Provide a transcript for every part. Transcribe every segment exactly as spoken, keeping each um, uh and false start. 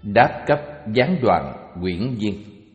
Đáp cấp gián đoạn quyển viên.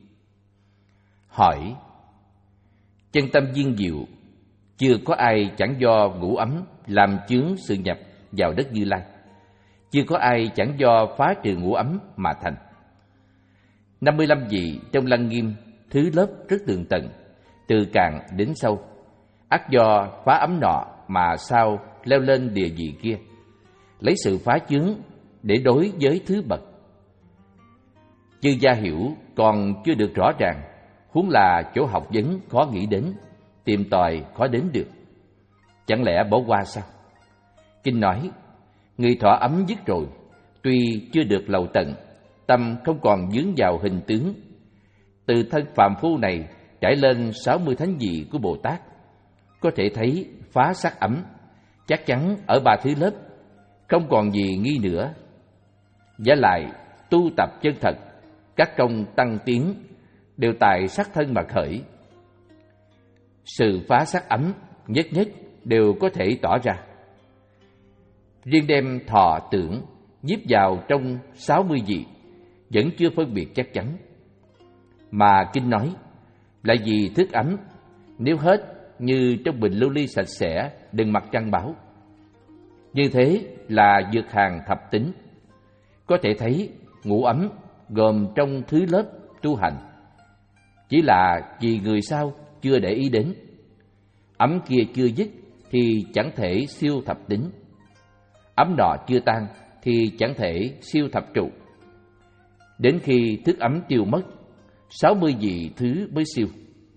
Hỏi: chân tâm viên diệu, chưa có ai chẳng do ngũ ấm làm chướng sự nhập vào đất Như Lai, chưa có ai chẳng do phá trừ ngũ ấm mà thành. Năm mươi lăm vị trong Lăng Nghiêm thứ lớp rất tường tận, từ cạn đến sâu, ắt do phá ấm nọ mà sao leo lên địa vị kia, lấy sự phá chướng để đối với thứ bậc. Chư gia hiểu còn chưa được rõ ràng, huống là chỗ học vấn khó nghĩ đến, tìm tòi khó đến được, chẳng lẽ bỏ qua sao? Kinh nói: người thọ ấm dứt rồi, tuy chưa được lầu tận, tâm không còn vướng vào hình tướng. Từ thân phàm phu này trải lên sáu mươi thánh vị của Bồ Tát, có thể thấy phá sắc ấm, chắc chắn ở ba thứ lớp, không còn gì nghi nữa. Giả lại tu tập chân thật, các công tăng tiến đều tại sắc thân mà khởi. Sự phá sắc ấm nhất nhất đều có thể tỏ ra. Riêng đem thọ tưởng nhiếp vào trong sáu mươi vị vẫn chưa phân biệt chắc chắn. Mà kinh nói là vì thức ấm, nếu hết như trong bình lưu ly sạch sẽ, đừng mặc trăng báo. Như thế là vượt hàng thập tính. Có thể thấy ngũ ấm gồm trong thứ lớp tu hành, chỉ là vì người sau chưa để ý đến. Ấm kia chưa dứt thì chẳng thể siêu thập tính, ấm nọ chưa tan thì chẳng thể siêu thập trụ. Đến khi thức ấm tiêu mất, sáu mươi vị thứ mới siêu.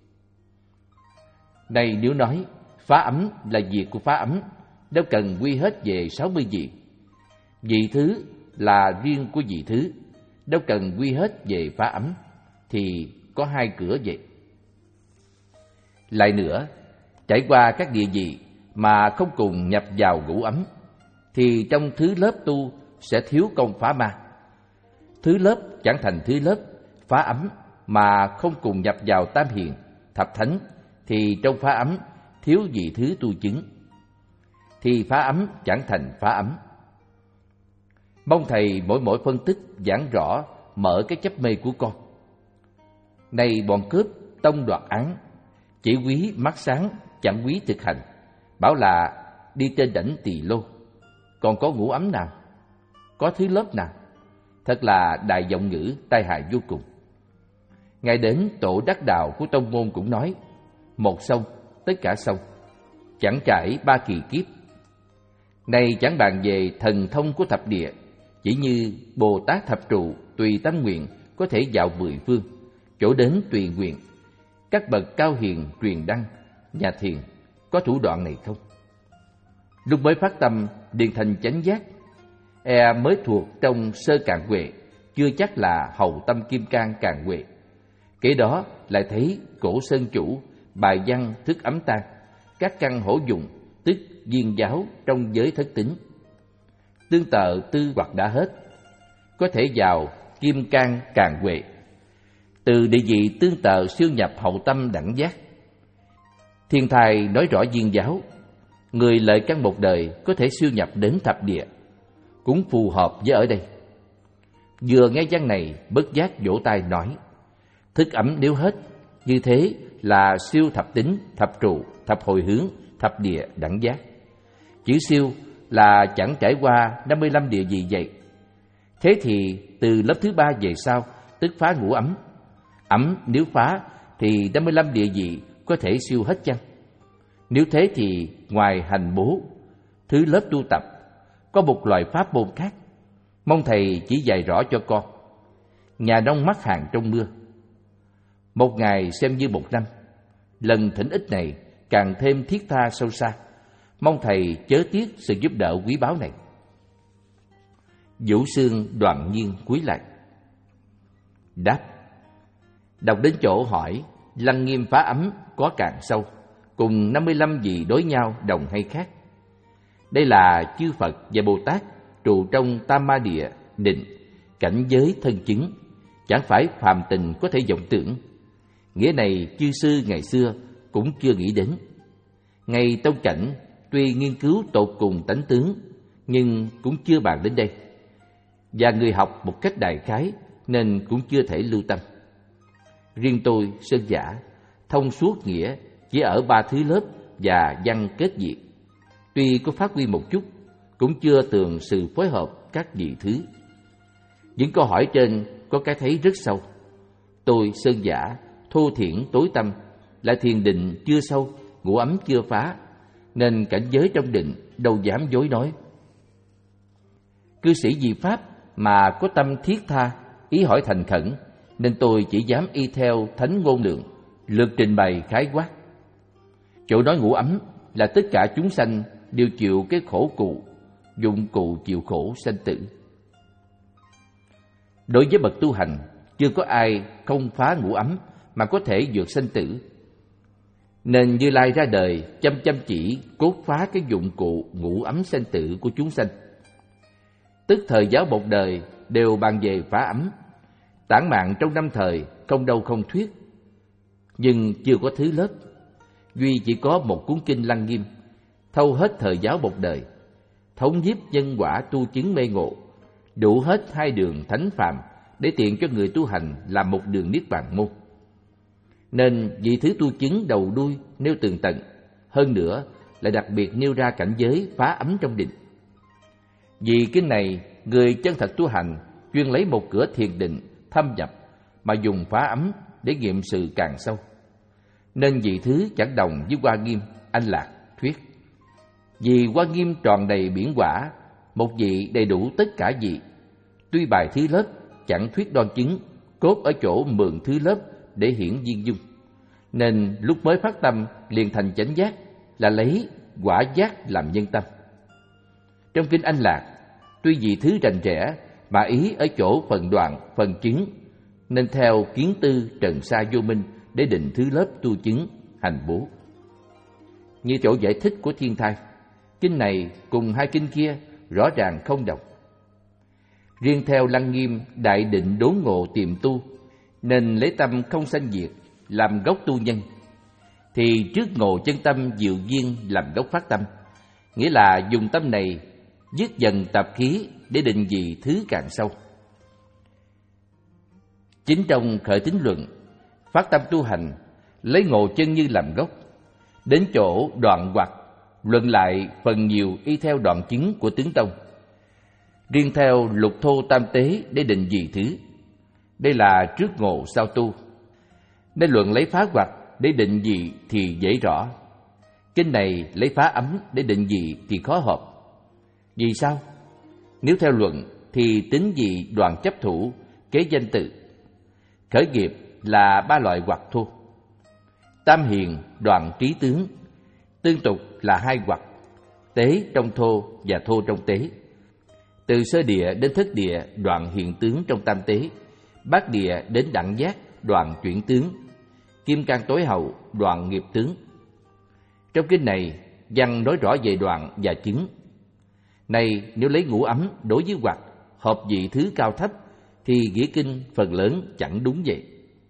Này nếu nói phá ấm là việc của phá ấm, đâu cần quy hết về sáu mươi vị. Vị thứ là riêng của vị thứ, đâu cần quy hết về phá ấm, thì có hai cửa vậy. Lại nữa, trải qua các địa vị mà không cùng nhập vào ngũ ấm, thì trong thứ lớp tu sẽ thiếu công phá ma. Thứ lớp chẳng thành thứ lớp phá ấm mà không cùng nhập vào tam hiền, thập thánh, thì trong phá ấm thiếu vị thứ tu chứng, thì phá ấm chẳng thành phá ấm. Mong thầy mỗi mỗi phân tích giảng rõ, mở cái chấp mê của con. Này bọn cướp tông đoạt án, chỉ quý mắt sáng chẳng quý thực hành, bảo là đi trên đỉnh tỳ lô, còn có ngũ ấm nào, có thứ lớp nào? Thật là đại vọng ngữ, tai hại vô cùng. Ngài đến tổ đắc đạo của tông môn cũng nói: một sông tất cả sông, chẳng trải ba kỳ kiếp. Này chẳng bàn về thần thông của thập địa, chỉ như Bồ Tát thập trụ tùy tâm nguyện có thể vào mười phương, chỗ đến tùy nguyện. Các bậc cao hiền truyền đăng, nhà thiền có thủ đoạn này không? Lúc mới phát tâm điền thành chánh giác, e mới thuộc trong sơ cạn huệ, chưa chắc là hậu tâm kim cang càn huệ. Kế đó lại thấy cổ sơn chủ, bài văn thức ấm tan, các căn hổ dụng, tức viên giáo trong giới thất tính. Tương tự tư hoặc đã hết, có thể vào kim cang càn huệ. Từ địa vị tương tự siêu nhập hậu tâm đẳng giác. Thiên Thai nói rõ viên giáo, người lợi căn một đời có thể siêu nhập đến thập địa, cũng phù hợp với ở đây. Vừa nghe văn này, bất giác vỗ tay nói: thức ấm nếu hết, như thế là siêu thập tính, thập trụ, thập hồi hướng, thập địa đẳng giác. Chữ siêu là chẳng trải qua năm mươi lăm địa vị vậy. Thế thì từ lớp thứ ba về sau, tức phá ngũ ấm. Ấm nếu phá thì năm mươi lăm địa vị có thể siêu hết chăng? Nếu thế thì ngoài hành bố, thứ lớp tu tập, có một loại pháp môn khác. Mong thầy chỉ dạy rõ cho con. Nhà nông mắc hàng trong mưa, một ngày xem như một năm. Lần thỉnh ích này càng thêm thiết tha sâu xa. Mong thầy chớ tiếc sự giúp đỡ quý báu này. Vũ Xương đoạn nhiên cúi lại đáp: đọc đến chỗ hỏi Lăng Nghiêm phá ấm có càng sâu, cùng năm mươi lăm vị đối nhau đồng hay khác? Đây là chư Phật và Bồ Tát trụ trong Tam Ma Địa định, cảnh giới thân chứng, chẳng phải phàm tình có thể vọng tưởng. Nghĩa này chư sư ngày xưa cũng chưa nghĩ đến. Ngay tông cảnh tuy nghiên cứu tột cùng tánh tướng, nhưng cũng chưa bàn đến đây. và người học một cách đại khái nên cũng chưa thể lưu tâm. Riêng tôi, Sơn Giả, thông suốt nghĩa chỉ ở ba thứ lớp và văn kết diệt. Tuy có phát huy một chút, cũng chưa tường sự phối hợp các vị thứ. Những câu hỏi trên có cái thấy rất sâu. Tôi, Sơn Giả, thô thiển tối tâm, lại thiền định chưa sâu, ngủ ấm chưa phá, nên cảnh giới trong định đâu dám dối nói. Cư sĩ vì Pháp mà có tâm thiết tha, ý hỏi thành khẩn, nên tôi chỉ dám y theo thánh ngôn lượng, lược trình bày khái quát. Chỗ nói ngủ ấm là tất cả chúng sanh đều chịu cái khổ cụ, dụng cụ chịu khổ sanh tử. Đối với bậc tu hành, chưa có ai không phá ngũ ấm mà có thể vượt sanh tử. Nên Như Lai ra đời chăm chăm chỉ cốt phá cái dụng cụ ngũ ấm sanh tử của chúng sanh. Tức thời giáo một đời đều bàn về phá ấm, tản mạn trong năm thời không đâu không thuyết. Nhưng chưa có thứ lớp, duy chỉ có một cuốn kinh Lăng Nghiêm, thâu hết thời giáo một đời, thống nhiếp nhân quả tu chứng mê ngộ, đủ hết hai đường thánh phàm để tiện cho người tu hành làm một đường niết bàn môn. Nên vị thứ tu chứng đầu đuôi nêu tường tận, hơn nữa lại đặc biệt nêu ra cảnh giới phá ấm trong định. Vì kinh này, người chân thật tu hành chuyên lấy một cửa thiền định thâm nhập mà dùng phá ấm để nghiệm sự càng sâu. Nên vị thứ chẳng đồng với Hoa Nghiêm, Anh Lạc thuyết. Vì Hoa Nghiêm tròn đầy biển quả, một vị đầy đủ tất cả vị. Tuy bài thứ lớp chẳng thuyết đoan chứng, cốt ở chỗ mượn thứ lớp để hiển viên dung. Nên lúc mới phát tâm liền thành chánh giác, là lấy quả giác làm nhân tâm. Trong kinh Anh Lạc, tuy vị thứ rành rẽ mà ý ở chỗ phần đoạn, phần chứng, nên theo kiến tư trần sa vô minh để định thứ lớp tu chứng hành bố. Như chỗ giải thích của Thiên Thai, kinh này cùng hai kinh kia rõ ràng không đồng. Riêng theo Lăng Nghiêm đại định đốn ngộ tiềm tu, nên lấy tâm không sanh diệt làm gốc tu nhân, thì trước ngộ chân tâm diệu duyên làm gốc phát tâm, nghĩa là dùng tâm này dứt dần tập khí để định vị thứ càng sâu. Chính trong khởi tín luận, phát tâm tu hành lấy ngộ chân như làm gốc, đến chỗ đoạn hoặc luận lại phần nhiều y theo đoạn chứng của tướng tông. Riêng theo lục thô tam tế để định vị thứ, đây là trước ngộ sau tu. Nên luận lấy phá hoặc để định vị thì dễ rõ. Kinh này lấy phá ấm để định vị thì khó hợp. Vì sao? Nếu theo luận thì tính vị đoạn chấp thủ, kế danh tự. Khởi nghiệp là ba loại hoặc thô. Tam hiền đoạn trí tướng, tương tục là hai hoặc, tế trong thô và thô trong tế. Từ sơ địa đến thất địa đoạn hiện tướng trong tam tế, bát địa đến đẳng giác đoạn chuyển tướng, kim cang tối hậu đoạn nghiệp tướng. Trong kinh này văn nói rõ về đoạn và chứng. Này nếu lấy ngũ ấm đối với hoặc hợp vị thứ cao thấp thì nghĩa kinh phần lớn chẳng đúng vậy.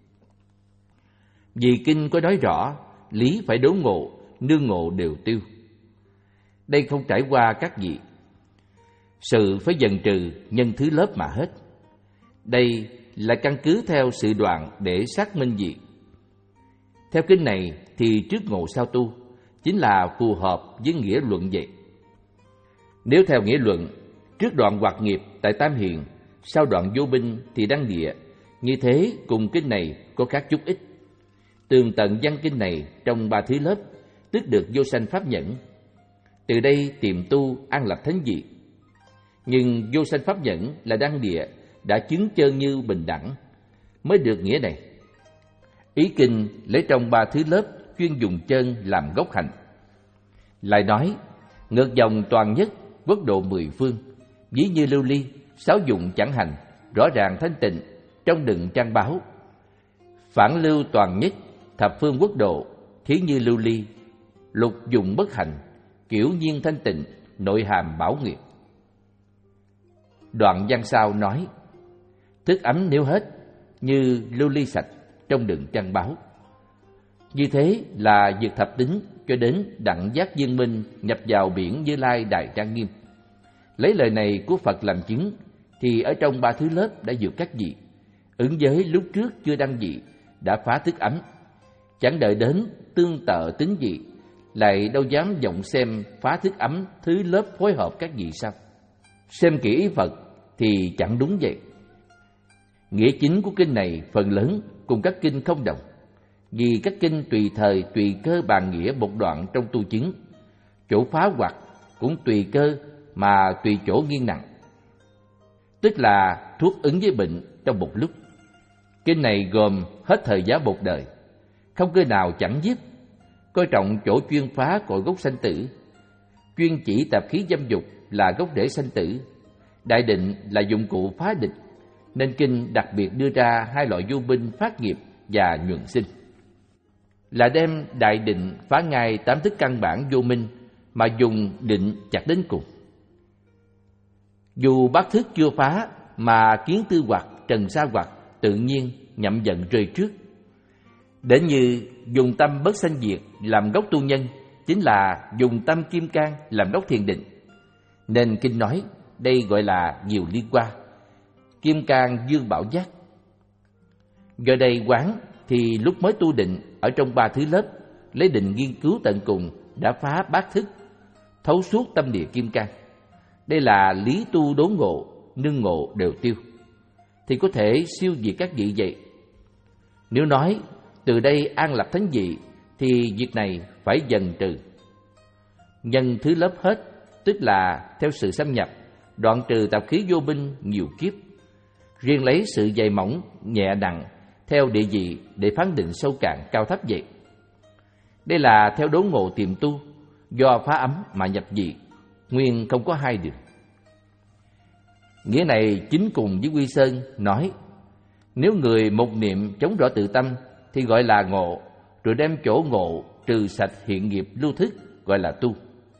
Vì kinh có nói rõ lý phải đốn ngộ, nương ngộ đều tiêu. Đây không trải qua các vị, sự phải dần trừ nhân thứ lớp mà hết. Đây là căn cứ theo sự đoạn để xác minh việc. Theo kinh này thì trước ngộ sau tu chính là phù hợp với nghĩa luận vậy. Nếu theo nghĩa luận, trước đoạn hoặc nghiệp tại tam hiền, sau đoạn vô binh thì đăng địa, như thế cùng kinh này có khác chút ít. Tường tận văn kinh này trong ba thứ lớp, tức được vô sanh pháp nhẫn. Từ đây tìm tu an lập thánh vị. Nhưng vô sanh pháp nhẫn là đăng địa, đã chứng chân như bình đẳng, mới được nghĩa này. Ý kinh lấy trong ba thứ lớp chuyên dùng chân làm gốc hạnh. Lại nói, ngược dòng toàn nhất, quốc độ mười phương, ví như lưu ly, sáu dụng chẳng hành, rõ ràng thanh tịnh, trong đựng trang báo. Phản lưu toàn nhất, thập phương quốc độ, thí như lưu ly, lục dụng bất hành, kiểu nhiên thanh tịnh, nội hàm bảo nghiệp. Đoạn văn sau nói, thức ấm nếu hết, như lưu ly sạch, trong đựng trang báo. Như thế là vượt thập tính cho đến đẳng giác viên minh nhập vào biển Như Lai Đại Trang Nghiêm. Lấy lời này của Phật làm chứng thì ở trong ba thứ lớp đã vượt các vị. Ứng giới lúc trước chưa đăng vị đã phá thức ấm, chẳng đợi đến tương tự tính vị, lại đâu dám vọng xem phá thức ấm thứ lớp phối hợp các vị sao? Xem kỹ ý Phật thì chẳng đúng vậy. Nghĩa chính của kinh này phần lớn cùng các kinh không đồng, vì các kinh tùy thời tùy cơ bàn nghĩa một đoạn trong tu chứng, chỗ phá hoặc cũng tùy cơ mà tùy chỗ nghiêng nặng, tức là thuốc ứng với bệnh trong một lúc. Kinh này gồm hết thời giá một đời, không cơ nào chẳng dứt, coi trọng chỗ chuyên phá cội gốc sanh tử, chuyên chỉ tạp khí dâm dục là gốc rễ sanh tử, đại định là dụng cụ phá địch, nên kinh đặc biệt đưa ra hai loại vô minh phát nghiệp và nhuận sinh, là đem đại định phá ngay tám thức căn bản vô minh mà dùng định chặt đến cùng. Dù bát thức chưa phá mà kiến tư hoặc trần sa hoặc tự nhiên nhậm dần rơi trước. Đến như dùng tâm bất sanh diệt làm gốc tu nhân, chính là dùng tâm kim cang làm gốc thiền định. Nên kinh nói đây gọi là nhiều liên qua, kim cang dương bảo giác. Do đây quán thì lúc mới tu định ở trong ba thứ lớp, lấy định nghiên cứu tận cùng đã phá bát thức, thấu suốt tâm địa kim cang. Đây là lý tu đốn ngộ, nương ngộ đều tiêu, thì có thể siêu diệt các vị vậy. Nếu nói từ đây an lập thánh vị thì việc này phải dần trừ. Nhân thứ lớp hết, tức là theo sự xâm nhập, đoạn trừ tạp khí vô minh nhiều kiếp. Riêng lấy sự dày mỏng, nhẹ nặng theo địa vị để phán định sâu cạn cao thấp vậy. Đây là theo đốn ngộ tiềm tu, do phá ấm mà nhập vị, nguyên không có hai đường. Nghĩa này chính cùng với Quy Sơn nói, nếu người một niệm chống rõ tự tâm thì gọi là ngộ, rồi đem chỗ ngộ trừ sạch hiện nghiệp lưu thức gọi là tu.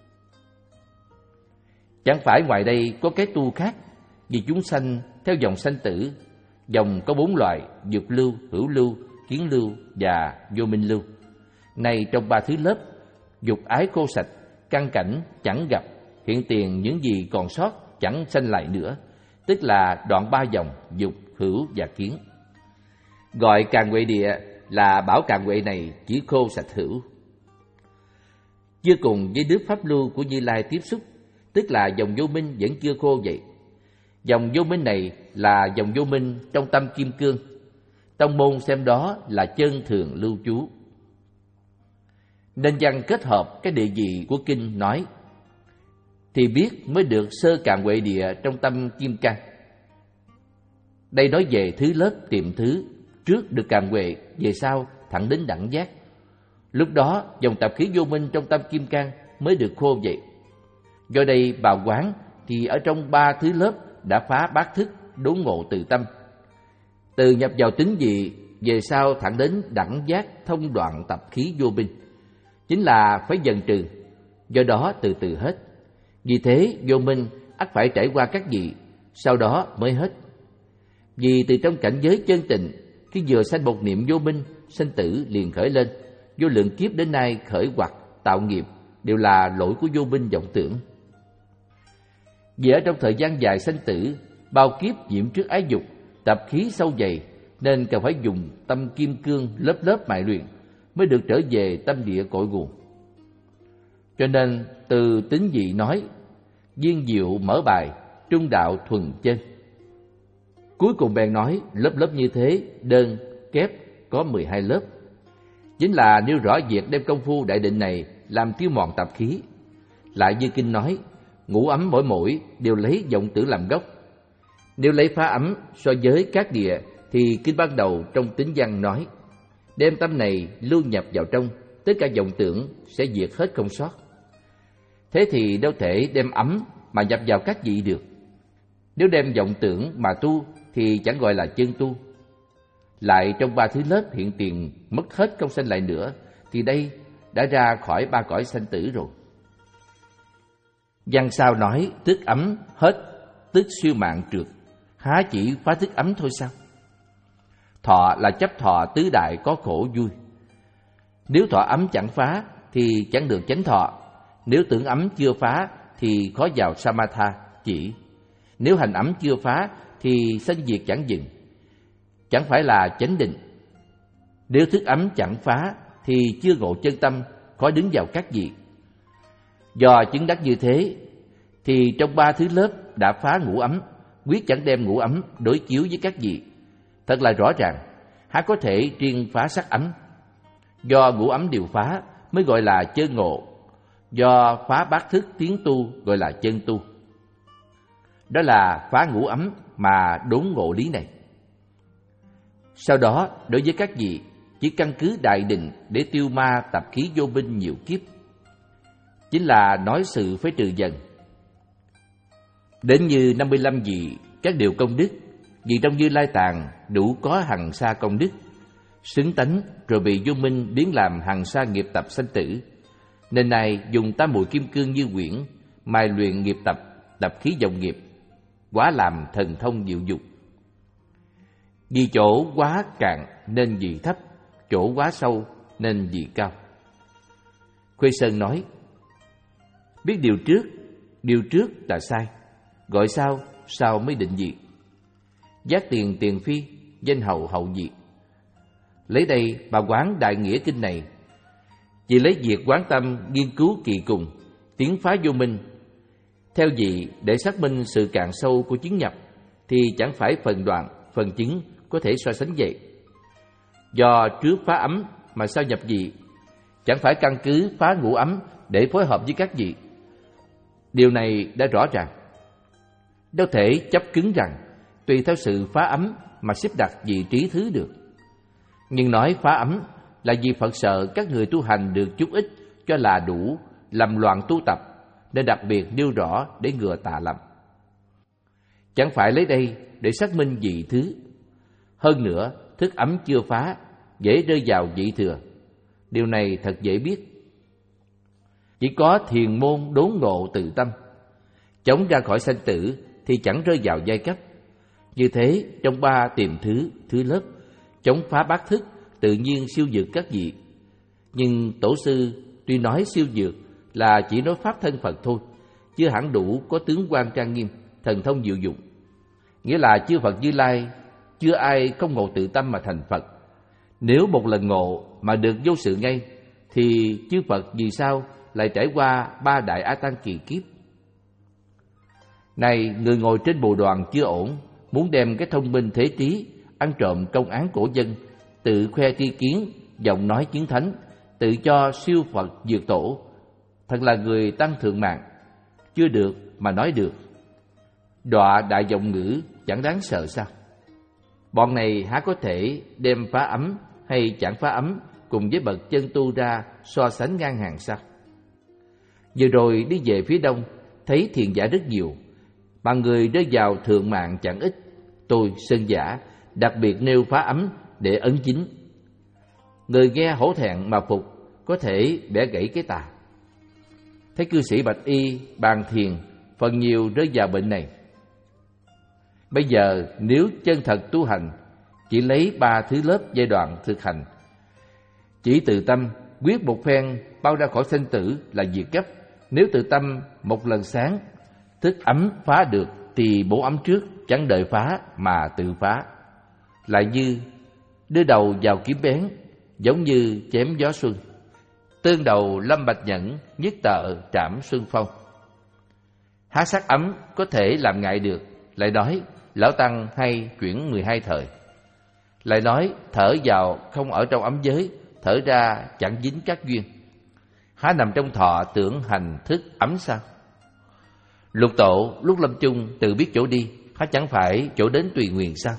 Chẳng phải ngoài đây có cái tu khác, vì chúng sanh theo dòng sanh tử. Dòng có bốn loại: dục lưu, hữu lưu, kiến lưu và vô minh lưu. Này trong ba thứ lớp, dục ái khô sạch, căn cảnh chẳng gặp, hiện tiền những gì còn sót chẳng sanh lại nữa, tức là đoạn ba dòng dục, hữu và kiến. Gọi càn huệ địa là bảo càn huệ này chỉ khô sạch hữu. Chưa cùng với nước pháp lưu của Như Lai tiếp xúc, tức là dòng vô minh vẫn chưa khô vậy. Dòng vô minh này là dòng vô minh trong tâm kim cương. Tông môn xem đó là chân thường lưu trú. Nên văn kết hợp cái địa vị của kinh nói, thì biết mới được sơ càn huệ địa trong tâm kim cang. Đây nói về thứ lớp tiệm thứ, trước được càn huệ, về sau thẳng đến đẳng giác. Lúc đó dòng tạp khí vô minh trong tâm kim cang mới được khô vậy. Do đây bào quán thì ở trong ba thứ lớp đã phá bát thức, đốn ngộ từ tâm. Từ nhập vào tính vị, về sau thẳng đến đẳng giác thông đoạn tập khí vô minh, chính là phải dần trừ, do đó từ từ hết. Vì thế vô minh ắt phải trải qua các vị, sau đó mới hết. Vì từ trong cảnh giới chân tịnh, khi vừa sanh một niệm vô minh, sanh tử liền khởi lên. Vô lượng kiếp đến nay khởi hoặc tạo nghiệp đều là lỗi của vô minh vọng tưởng. Vì ở trong thời gian dài sanh tử, bao kiếp nhiễm trước ái dục, tập khí sâu dày, nên cần phải dùng tâm kim cương lớp lớp mài luyện mới được trở về tâm địa cội nguồn. Cho nên từ tính vị nói, viên diệu mở bài, trung đạo thuần chân. Cuối cùng bèn nói lớp lớp như thế, đơn, kép có mười hai lớp. Chính là nêu rõ việc đem công phu đại định này làm tiêu mòn tạp khí. Lại như kinh nói, ngũ ấm mỗi mỗi đều lấy vọng tưởng làm gốc. Nếu lấy phá ấm so với các địa thì kinh ban đầu trong tính văn nói, đem tâm này lưu nhập vào trong, tất cả vọng tưởng sẽ diệt hết không sót. Thế thì đâu thể đem ấm mà nhập vào các vị được. Nếu đem vọng tưởng mà tu thì chẳng gọi là chân tu. Lại trong ba thứ lớp hiện tiền mất hết không sanh lại nữa, thì đây đã ra khỏi ba cõi sanh tử rồi. Văn sau nói tức ấm hết, tức siêu mạng trượt, há chỉ phá thức ấm thôi sao? Thọ là chấp thọ tứ đại có khổ vui. Nếu thọ ấm chẳng phá thì chẳng được chánh thọ. Nếu tưởng ấm chưa phá thì khó vào samatha chỉ. Nếu hành ấm chưa phá thì sanh diệt chẳng dừng, chẳng phải là chánh định. Nếu thức ấm chẳng phá thì chưa ngộ chân tâm, khó đứng vào các vị. Do chứng đắc như thế thì trong ba thứ lớp đã phá ngũ ấm, quyết chẳng đem ngũ ấm đối chiếu với các vị. Thật là rõ ràng, há có thể riêng phá sắc ấm. Do ngũ ấm đều phá mới gọi là chân ngộ, do phá bát thức tiến tu gọi là chân tu. Đó là phá ngũ ấm mà đốn ngộ lý này. Sau đó, đối với các vị, chỉ căn cứ đại định để tiêu ma tập khí vô minh nhiều kiếp, chính là nói sự phế trừ dần. Đến như năm mươi lăm vị các điều công đức, vì trong Như Lai Tạng đủ có hằng sa công đức, xứng tánh rồi bị vô minh biến làm hằng sa nghiệp tập sanh tử. Nên này dùng tam muội kim cương như quyển, mài luyện nghiệp tập, tập khí vọng nghiệp, quá làm thần thông diệu dục. Vì chỗ quá cạn nên vị thấp, chỗ quá sâu nên vị cao. Khuê Sơn nói, biết điều trước, điều trước là sai, gọi sao, sao mới định diệt. Giác tiền tiền phi, danh hầu hậu diệt. Lấy đây bà quán Đại Nghĩa Kinh này, chỉ lấy việc quán tâm nghiên cứu kỳ cùng, tiến phá vô minh. Theo vị để xác minh sự cạn sâu của chứng nhập, thì chẳng phải phần đoạn, phần chứng có thể so sánh vậy. Do trước phá ấm mà sao nhập vị, chẳng phải căn cứ phá ngũ ấm để phối hợp với các vị. Điều này đã rõ ràng. Đâu thể chấp cứng rằng tùy theo sự phá ấm mà xếp đặt vị trí thứ được. Nhưng nói phá ấm là vì Phật sợ các người tu hành được chút ít cho là đủ, làm loạn tu tập, nên đặc biệt nêu rõ để ngừa tà lầm. Chẳng phải lấy đây để xác minh vị thứ. Hơn nữa, thức ấm chưa phá, dễ rơi vào vị thừa. Điều này thật dễ biết. Chỉ có thiền môn đốn ngộ tự tâm, chống ra khỏi sanh tử thì chẳng rơi vào giai cấp. Như thế, trong ba tiềm thứ, thứ lớp, chống phá bát thức, tự nhiên siêu vượt các vị. Nhưng tổ sư tuy nói siêu vượt là chỉ nói pháp thân Phật thôi, chưa hẳn đủ có tướng quan trang nghiêm, thần thông diệu dụng. Nghĩa là chư Phật Như Lai, chưa ai không ngộ tự tâm mà thành Phật. Nếu một lần ngộ mà được vô sự ngay, thì chư Phật vì sao lại trải qua ba đại A Tăng kỳ kiếp? Này, người ngồi trên bồ đoàn chưa ổn, muốn đem cái thông minh thế trí, ăn trộm công án cổ dân, tự khoe tri kiến, giọng nói chiến thánh, tự cho siêu Phật diệt tổ, thật là người tăng thượng mạng, chưa được mà nói được. Đọa đại giọng ngữ chẳng đáng sợ sao? Bọn này há có thể đem phá ấm hay chẳng phá ấm cùng với bậc chân tu ra so sánh ngang hàng sao? Vừa rồi đi về phía đông, thấy thiền giả rất nhiều, mà người rơi vào thượng mạng chẳng ít. Tôi, Sơn Giả, đặc biệt nêu phá ấm để ấn chính. Người nghe hổ thẹn mà phục, có thể bẻ gãy cái tà. Thấy cư sĩ bạch y bàn thiền, phần nhiều rơi vào bệnh này. Bây giờ nếu chân thật tu hành, chỉ lấy ba thứ lớp giai đoạn thực hành, chỉ tự tâm quyết một phen bao ra khỏi sinh tử là diệt gấp. Nếu tự tâm một lần sáng, thức ấm phá được thì bổ ấm trước, chẳng đợi phá mà tự phá. Lại như đưa đầu vào kiếm bén, giống như chém gió xuân. Tương đầu lâm bạch nhẫn, nhất tợ trảm xuân phong. Há sắc ấm có thể làm ngại được. Lại nói lão tăng hay chuyển mười hai thời. Lại nói thở vào không ở trong ấm giới, thở ra chẳng dính các duyên. Há nằm trong thọ tưởng hành thức ấm sao? Lục tổ lúc lâm chung tự biết chỗ đi, há chẳng phải chỗ đến tùy nguyện sao?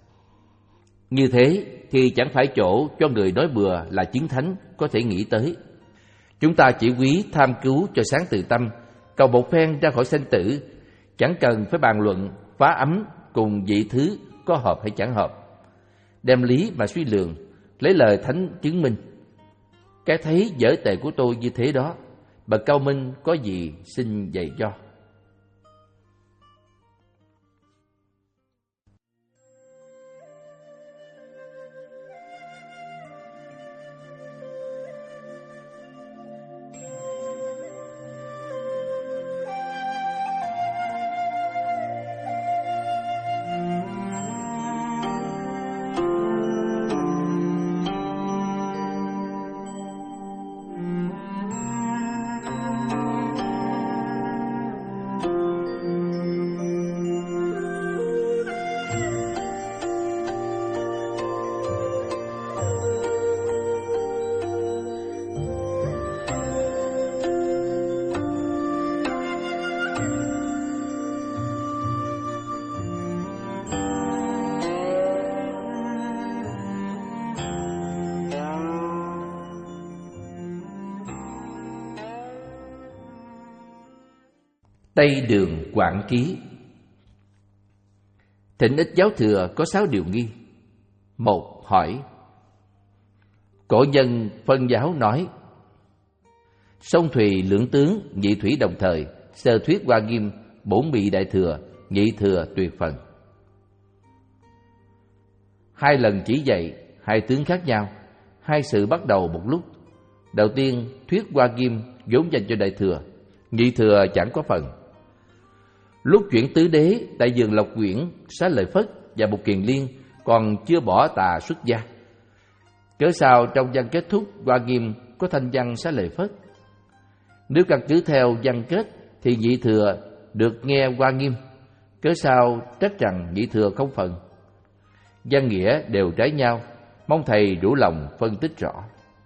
Như thế thì chẳng phải chỗ cho người nói bừa là chứng thánh có thể nghĩ tới. Chúng ta chỉ quý tham cứu cho sáng tự tâm, cầu một phen ra khỏi sanh tử, chẳng cần phải bàn luận phá ấm cùng vị thứ có hợp hay chẳng hợp. Đem lý mà suy lường, lấy lời thánh chứng minh. Cái thấy dở tệ của tôi như thế đó, bậc cao minh có gì xin dạy cho. Tây Đường Quảng Ký. Thỉnh Ích Giáo Thừa có sáu điều nghi. Một. Hỏi. Cổ nhân phân giáo nói: sông Thùy lưỡng tướng, nhị thủy đồng thời, sơ thuyết Hoa Nghiêm, bổn bị đại thừa, nhị thừa tuyệt phần. Hai lần chỉ dạy, hai tướng khác nhau, hai sự bắt đầu một lúc. Đầu tiên, thuyết Hoa Nghiêm vốn dành cho đại thừa, nhị thừa chẳng có phần. Lúc chuyển tứ đế, tại vườn Lộc Quyển, Xá Lợi Phất và Mục Kiền Liên còn chưa bỏ tà xuất gia. Cớ sao trong văn kết thúc Hoa Nghiêm có thanh văn Xá Lợi Phất? Nếu căn cứ theo văn kết thì nhị thừa được nghe Hoa Nghiêm, cớ sao trách rằng nhị thừa không phần? Văn nghĩa đều trái nhau, mong thầy rủ lòng phân tích rõ.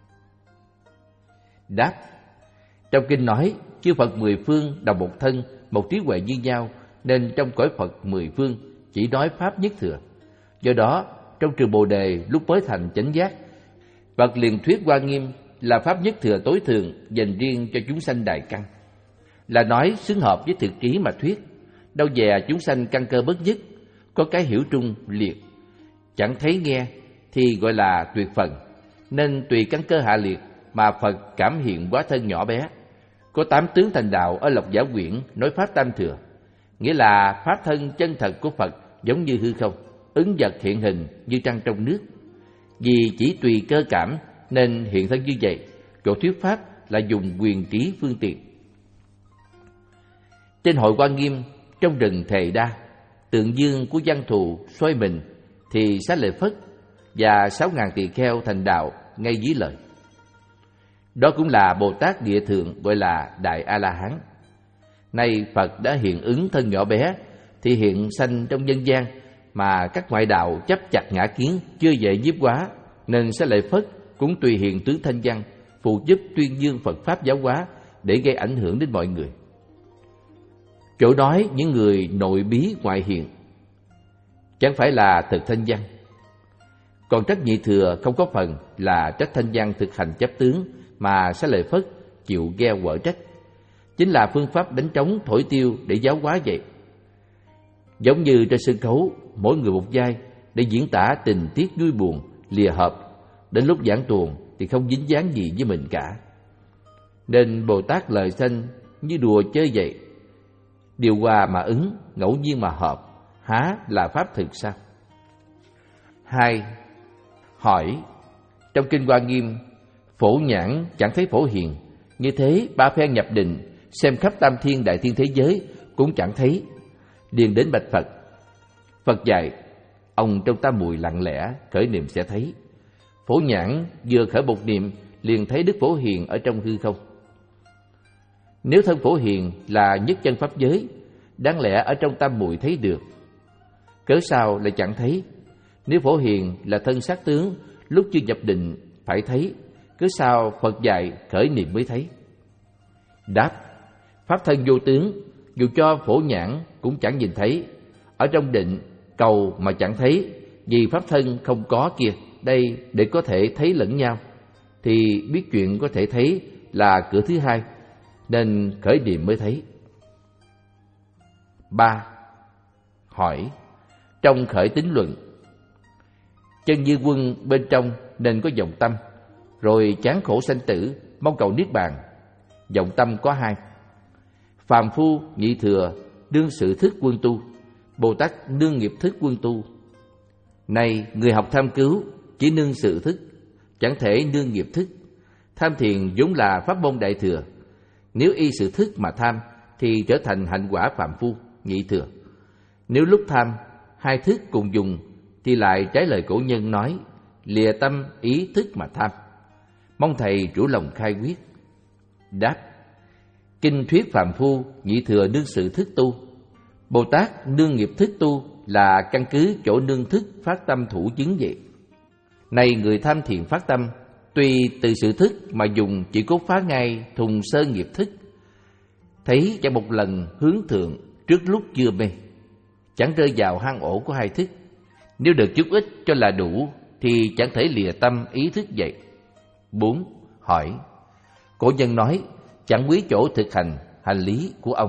Đáp. Trong kinh nói chư Phật mười phương đồng một thân, một trí huệ như nhau, nên trong cõi Phật mười phương chỉ nói pháp nhất thừa. Do đó trong trường Bồ Đề lúc mới thành chánh giác, Phật liền thuyết Hoa Nghiêm là pháp nhất thừa tối thượng dành riêng cho chúng sanh đại căn, là nói xứng hợp với thực trí mà thuyết. Đâu dè chúng sanh căn cơ bất nhất, có cái hiểu trung liệt, chẳng thấy nghe thì gọi là tuyệt phần. Nên tùy căn cơ hạ liệt mà Phật cảm hiện hóa thân nhỏ bé. Có tám tướng thành đạo ở Lộc Giả Quyển nói pháp tam thừa, nghĩa là pháp thân chân thật của Phật giống như hư không, ứng vật hiện hình như trăng trong nước. Vì chỉ tùy cơ cảm nên hiện thân như vậy, chỗ thuyết pháp là dùng quyền trí phương tiện. Trên hội Hoa Nghiêm, trong rừng Thề Đa, tượng dương của văn thù xoay mình thì Xá Lợi Phất và sáu ngàn tỳ kheo thành đạo ngay dưới lời. Đó cũng là Bồ Tát Địa Thượng, gọi là Đại A-la-hán. Nay Phật đã hiện ứng thân nhỏ bé, thì hiện sanh trong nhân gian, mà các ngoại đạo chấp chặt ngã kiến chưa dễ nhiếp hóa, nên Xá Lợi Phất cũng tùy hiện tướng thanh văn, phụ giúp tuyên dương Phật pháp giáo hóa để gây ảnh hưởng đến mọi người. Chỗ nói những người nội bí ngoại hiện chẳng phải là thực thanh văn, còn trách nhị thừa không có phần là trách thanh văn thực hành chấp tướng mà Xá Lợi Phất chịu ghe quở trách, chính là phương pháp đánh trống thổi tiêu để giáo hóa vậy. Giống như trên sân khấu, mỗi người một vai để diễn tả tình tiết vui buồn, lìa hợp, đến lúc giảng tuồng thì không dính dáng gì với mình cả. Nên Bồ Tát lời sanh như đùa chơi vậy, điều hòa mà ứng, ngẫu nhiên mà hợp, há là pháp thực sao? Hai. Hỏi. Trong kinh Hoa Nghiêm, Phổ Nhãn chẳng thấy Phổ Hiền, như thế ba phen nhập định, xem khắp tam thiên đại thiên thế giới cũng chẳng thấy. Liền đến bạch Phật. Phật dạy, ông trong tam muội lặng lẽ khởi niệm sẽ thấy. Phổ Nhãn vừa khởi một niệm liền thấy Đức Phổ Hiền ở trong hư không. Nếu thân Phổ Hiền là nhất chân pháp giới, đáng lẽ ở trong tam muội thấy được, cớ sao lại chẳng thấy? Nếu Phổ Hiền là thân sát tướng, lúc chưa nhập định phải thấy, cớ sao Phật dạy khởi niệm mới thấy? Đáp. Pháp thân vô tướng, dù cho Phổ Nhãn cũng chẳng nhìn thấy. Ở trong định cầu mà chẳng thấy, vì pháp thân không có kia, đây để có thể thấy lẫn nhau, thì biết chuyện có thể thấy là cửa thứ hai, nên khởi niệm mới thấy. Ba. Hỏi. Trong khởi tín luận, chân như quân bên trong nên có vọng tâm, rồi chán khổ sanh tử, mong cầu niết bàn. Vọng tâm có hai: phàm phu nhị thừa đương sự thức quân tu, Bồ Tát nương nghiệp thức quân tu. Này người học tham cứu, chỉ nương sự thức, chẳng thể nương nghiệp thức. Tham thiền vốn là pháp môn đại thừa, nếu y sự thức mà tham thì trở thành hạnh quả phàm phu nhị thừa. Nếu lúc tham hai thức cùng dùng thì lại trái lời cổ nhân nói lìa tâm ý thức mà tham. Mong thầy rủ lòng khai quyết. Đáp. Kinh thuyết phàm phu nhị thừa nương sự thức tu, Bồ Tát nương nghiệp thức tu là căn cứ chỗ nương thức phát tâm thủ chứng vậy. Này người tham thiền phát tâm, tuy từ sự thức mà dùng chỉ cốt phá ngay thùng sơ nghiệp thức, thấy chẳng một lần hướng thượng trước lúc chưa mê, chẳng rơi vào hang ổ của hai thức. Nếu được chút ít cho là đủ thì chẳng thể lìa tâm ý thức vậy. Bốn. Hỏi. Cổ nhân nói chẳng quý chỗ thực hành hành lý của ông,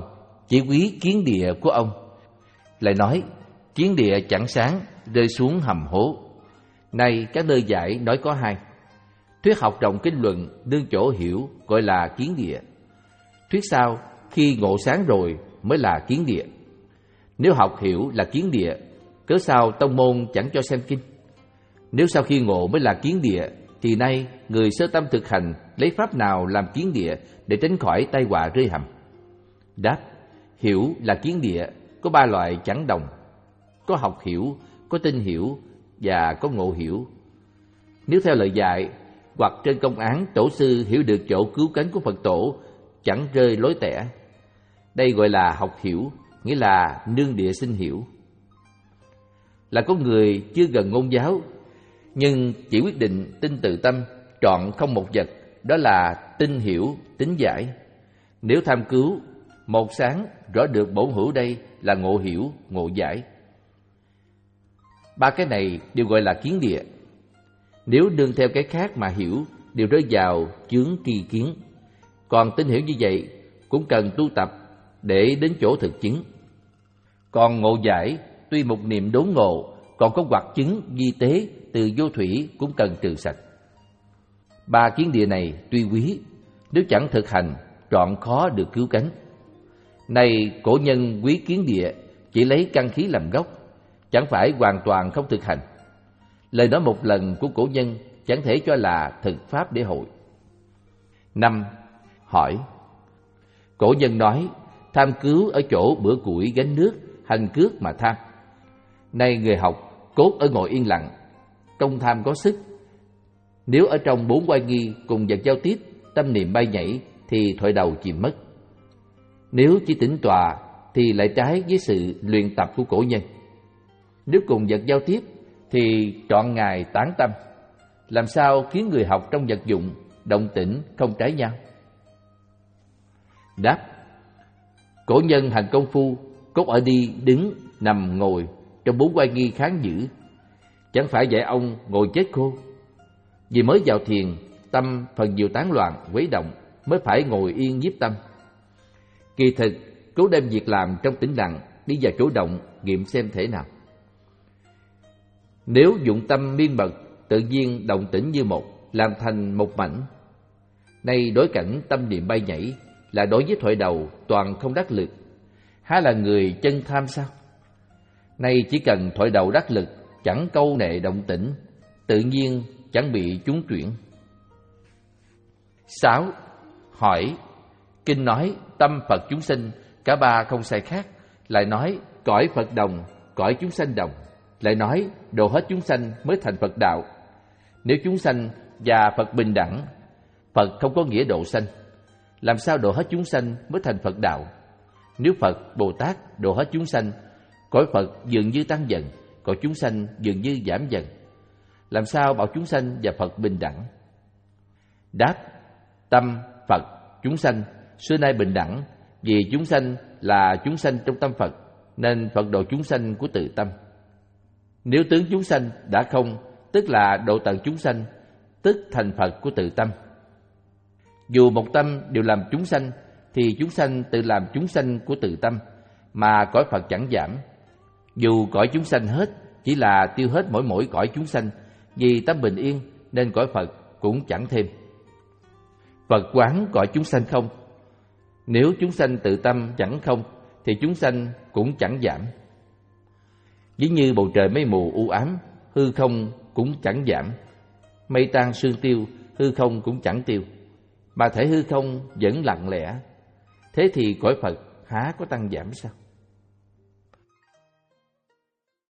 chỉ quý kiến địa của ông. Lại nói, kiến địa chẳng sáng, rơi xuống hầm hố. Nay các nơi giải nói có hai. Thuyết học rộng kinh luận, đương chỗ hiểu gọi là kiến địa. Thuyết sau, khi ngộ sáng rồi mới là kiến địa. Nếu học hiểu là kiến địa, cớ sao tông môn chẳng cho xem kinh? Nếu sau khi ngộ mới là kiến địa, thì nay người sơ tâm thực hành lấy pháp nào làm kiến địa để tránh khỏi tai họa rơi hầm? Đáp, hiểu là kiến địa có ba loại chẳng đồng. Có học hiểu, có tin hiểu và có ngộ hiểu. Nếu theo lời dạy, hoặc trên công án tổ sư hiểu được chỗ cứu cánh của Phật tổ, chẳng rơi lối tẻ. Đây gọi là học hiểu, nghĩa là nương địa sinh hiểu. Là có người chưa gần ngôn giáo, nhưng chỉ quyết định tin tự tâm, trọn không một vật, đó là tin hiểu, tính giải. Nếu tham cứu, một sáng rõ được bổn hữu đây là ngộ hiểu, ngộ giải. Ba cái này đều gọi là kiến địa. Nếu đương theo cái khác mà hiểu, đều rơi vào chướng tri kiến. Còn tin hiểu như vậy cũng cần tu tập để đến chỗ thực chứng. Còn ngộ giải, tuy một niệm đốn ngộ, còn có hoặc chứng di tế từ vô thủy cũng cần trừ sạch. Ba kiến địa này tuy quý, nếu chẳng thực hành, trọn khó được cứu cánh. Này cổ nhân quý kiến địa, chỉ lấy căn khí làm gốc, chẳng phải hoàn toàn không thực hành. Lời nói một lần của cổ nhân chẳng thể cho là thực pháp để hội. Năm. Hỏi. Cổ nhân nói, tham cứu ở chỗ bữa củi gánh nước, hành cước mà tham. Nay người học cốt ở ngồi yên lặng, công tham có sức. Nếu ở trong bốn oai nghi cùng vật giao tiếp, tâm niệm bay nhảy thì thoại đầu chìm mất. Nếu chỉ tĩnh tọa thì lại trái với sự luyện tập của cổ nhân. Nếu cùng vật giao tiếp thì trọn ngày tán tâm. Làm sao khiến người học trong vật dụng, động tĩnh không trái nhau? Đáp. Cổ nhân hành công phu, cốt ở đi, đứng, nằm, ngồi trong bốn oai nghi kháng dữ. Chẳng phải dạy ông ngồi chết khô. Vì mới vào thiền, tâm phần nhiều tán loạn, quấy động, mới phải ngồi yên nhiếp tâm. Kỳ thực, cố đem việc làm trong tĩnh lặng, đi vào chỗ động, nghiệm xem thế nào. Nếu dụng tâm miên mật, tự nhiên động tĩnh như một, làm thành một mảnh. Nay đối cảnh tâm niệm bay nhảy, là đối với thoại đầu toàn không đắc lực. Há là người chân tham sao? Nay chỉ cần thoại đầu đắc lực, chẳng câu nệ động tĩnh, tự nhiên chẳng bị chúng chuyển. Sáu. Hỏi. Kinh nói tâm Phật chúng sinh, cả ba không sai khác. Lại nói cõi Phật đồng, cõi chúng sanh đồng. Lại nói độ hết chúng sanh mới thành Phật đạo. Nếu chúng sanh và Phật bình đẳng, Phật không có nghĩa độ sanh. Làm sao độ hết chúng sanh mới thành Phật đạo? Nếu Phật, Bồ Tát độ hết chúng sanh, cõi Phật dường như tăng dần, cõi chúng sanh dường như giảm dần. Làm sao bảo chúng sanh và Phật bình đẳng? Đáp. Tâm Phật chúng sanh xưa nay bình đẳng, vì chúng sanh là chúng sanh trong tâm Phật, nên Phật độ chúng sanh của tự tâm. Nếu tướng chúng sanh đã không, tức là độ tận chúng sanh, tức thành Phật của tự tâm. Dù một tâm đều làm chúng sanh, thì chúng sanh tự làm chúng sanh của tự tâm, mà cõi Phật chẳng giảm. Dù cõi chúng sanh hết, chỉ là tiêu hết mỗi mỗi cõi chúng sanh, vì tâm bình yên nên cõi Phật cũng chẳng thêm. Phật quán cõi chúng sanh không. Nếu chúng sanh tự tâm chẳng không, thì chúng sanh cũng chẳng giảm. Ví như bầu trời mây mù u ám, hư không cũng chẳng giảm. Mây tan sương tiêu, hư không cũng chẳng tiêu, mà thể hư không vẫn lặng lẽ. Thế thì cõi Phật há có tăng giảm sao?